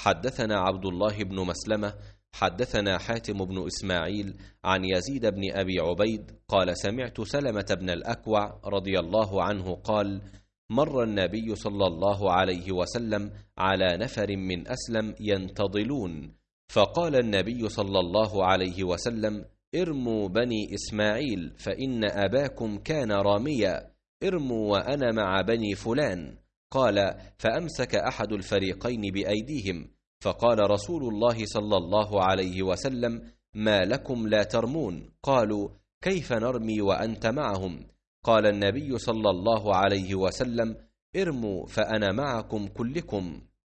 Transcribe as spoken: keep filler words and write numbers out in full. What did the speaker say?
حدثنا عبد الله بن مسلمة حدثنا حاتم بن إسماعيل عن يزيد بن أبي عبيد قال سمعت سلمة بن الأكوع رضي الله عنه قال مر النبي صلى الله عليه وسلم على نفر من أسلم ينتضلون، فقال النبي صلى الله عليه وسلم ارموا بني إسماعيل فإن أباكم كان راميا، ارموا وأنا مع بني فلان. قال فأمسك أحد الفريقين بأيديهم، فقال رسول الله صلى الله عليه وسلم ما لكم لا ترمون؟ قالوا كيف نرمي وأنت معهم؟ قال النبي صلى الله عليه وسلم ارموا فأنا معكم كلكم.